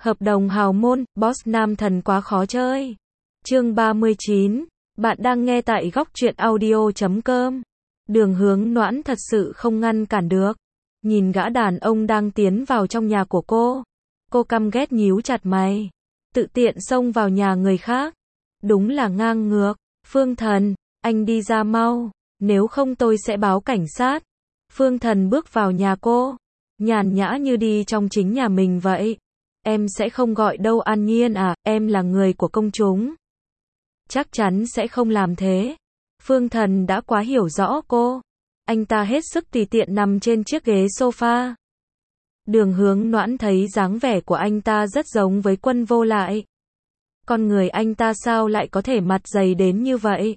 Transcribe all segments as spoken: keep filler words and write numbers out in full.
Hợp đồng hào môn, boss nam thần quá khó chơi. Chương ba mươi chín. Bạn đang nghe tại góc truyện audio chấm com. Đường Hướng Noãn thật sự không ngăn cản được. Nhìn gã đàn ông đang tiến vào trong nhà của cô. Cô căm ghét nhíu chặt mày. Tự tiện xông vào nhà người khác. Đúng là ngang ngược. Phương Thần, anh đi ra mau. Nếu không tôi sẽ báo cảnh sát. Phương Thần bước vào nhà cô. Nhàn nhã như đi trong chính nhà mình vậy. Em sẽ không gọi đâu An Nhiên à, em là người của công chúng. Chắc chắn sẽ không làm thế. Phương Thần đã quá hiểu rõ cô. Anh ta hết sức tùy tiện nằm trên chiếc ghế sofa. Đường Hướng Noãn thấy dáng vẻ của anh ta rất giống với Quân Vô Lại. Con người anh ta sao lại có thể mặt dày đến như vậy?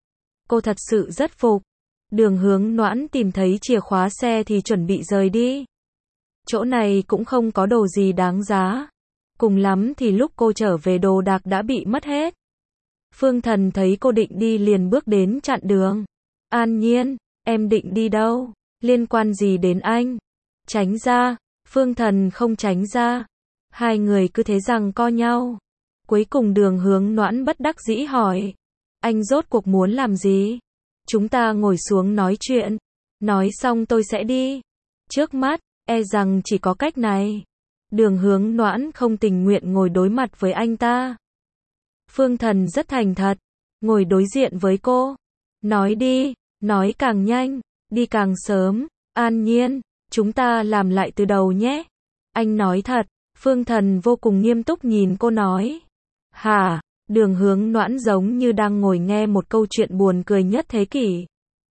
Cô thật sự rất phục. Đường Hướng Noãn tìm thấy chìa khóa xe thì chuẩn bị rời đi. Chỗ này cũng không có đồ gì đáng giá. Cùng lắm thì lúc cô trở về đồ đạc đã bị mất hết. Phương Thần thấy cô định đi liền bước đến chặn đường. An Nhiên, em định đi đâu? Liên quan gì đến anh? Tránh ra. Phương Thần không tránh ra. Hai người cứ thế giằng co nhau. Cuối cùng Đường Hướng Noãn bất đắc dĩ hỏi. Anh rốt cuộc muốn làm gì? Chúng ta ngồi xuống nói chuyện. Nói xong tôi sẽ đi. Trước mắt, e rằng chỉ có cách này. Đường Hướng Noãn không tình nguyện ngồi đối mặt với anh ta. Phương Thần rất thành thật. Ngồi đối diện với cô. Nói đi, nói càng nhanh, đi càng sớm. An Nhiên, chúng ta làm lại từ đầu nhé. Anh nói thật. Phương Thần vô cùng nghiêm túc nhìn cô nói. Hả? Đường Hướng Noãn giống như đang ngồi nghe một câu chuyện buồn cười nhất thế kỷ.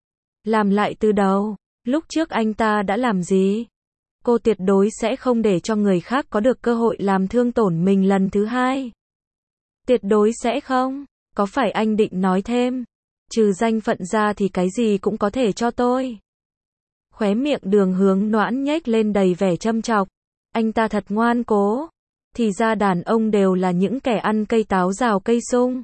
Làm lại từ đầu, lúc trước anh ta đã làm gì? Cô tuyệt đối sẽ không để cho người khác có được cơ hội làm thương tổn mình lần thứ hai. Tuyệt đối sẽ không. Có phải anh định nói thêm? Trừ danh phận ra thì cái gì cũng có thể cho tôi. Khóe miệng Đường Hướng Noãn nhếch lên đầy vẻ châm chọc. Anh ta thật ngoan cố. Thì ra đàn ông đều là những kẻ ăn cây táo rào cây sung.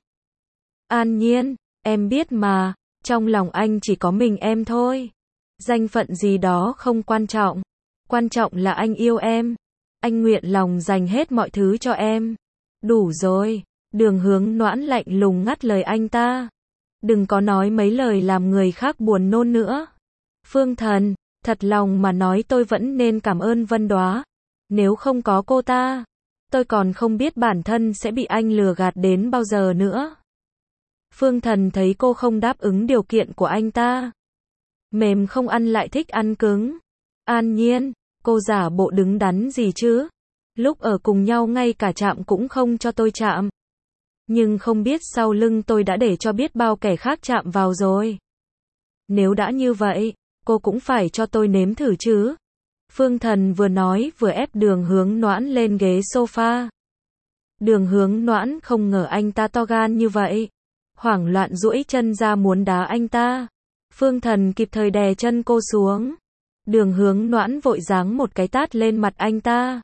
An Nhiên, em biết mà, trong lòng anh chỉ có mình em thôi. Danh phận gì đó không quan trọng. Quan trọng là anh yêu em. Anh nguyện lòng dành hết mọi thứ cho em. Đủ rồi. Đường Hướng Noãn lạnh lùng ngắt lời anh ta. Đừng có nói mấy lời làm người khác buồn nôn nữa. Phương Thần, thật lòng mà nói tôi vẫn nên cảm ơn Vân Đóa. Nếu không có cô ta, tôi còn không biết bản thân sẽ bị anh lừa gạt đến bao giờ nữa. Phương Thần thấy cô không đáp ứng điều kiện của anh ta. Mềm không ăn lại thích ăn cứng. An Nhiên, cô giả bộ đứng đắn gì chứ? Lúc ở cùng nhau ngay cả chạm cũng không cho tôi chạm. Nhưng không biết sau lưng tôi đã để cho biết bao kẻ khác chạm vào rồi. Nếu đã như vậy, cô cũng phải cho tôi nếm thử chứ. Phương Thần vừa nói vừa ép Đường Hướng Noãn lên ghế sofa. Đường Hướng Noãn không ngờ anh ta to gan như vậy. Hoảng loạn duỗi chân ra muốn đá anh ta. Phương Thần kịp thời đè chân cô xuống. Đường Hướng Noãn vội giáng một cái tát lên mặt anh ta.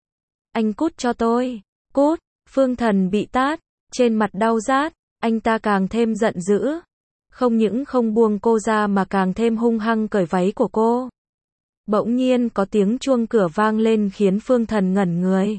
Anh cút cho tôi. Cút. Phương Thần bị tát. Trên mặt đau rát. Anh ta càng thêm giận dữ. Không những không buông cô ra mà càng thêm hung hăng cởi váy của cô. Bỗng nhiên có tiếng chuông cửa vang lên khiến Phương Thần ngẩn người.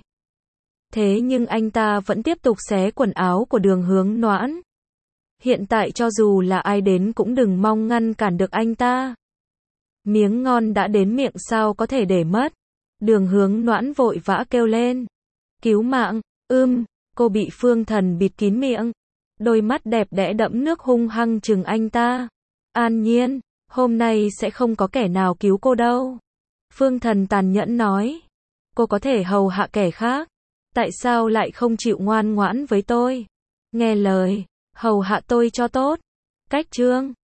Thế nhưng anh ta vẫn tiếp tục xé quần áo của Đường Hướng Noãn. Hiện tại cho dù là ai đến cũng đừng mong ngăn cản được anh ta. Miếng ngon đã đến miệng sao có thể để mất. Đường Hướng Noãn vội vã kêu lên. Cứu mạng, ưm, cô bị Phương Thần bịt kín miệng. Đôi mắt đẹp đẽ đẫm nước hung hăng trừng anh ta. An Nhiên, hôm nay sẽ không có kẻ nào cứu cô đâu. Phương Thần tàn nhẫn nói. Cô có thể hầu hạ kẻ khác. Tại sao lại không chịu ngoan ngoãn với tôi? Nghe lời, hầu hạ tôi cho tốt. Cách chương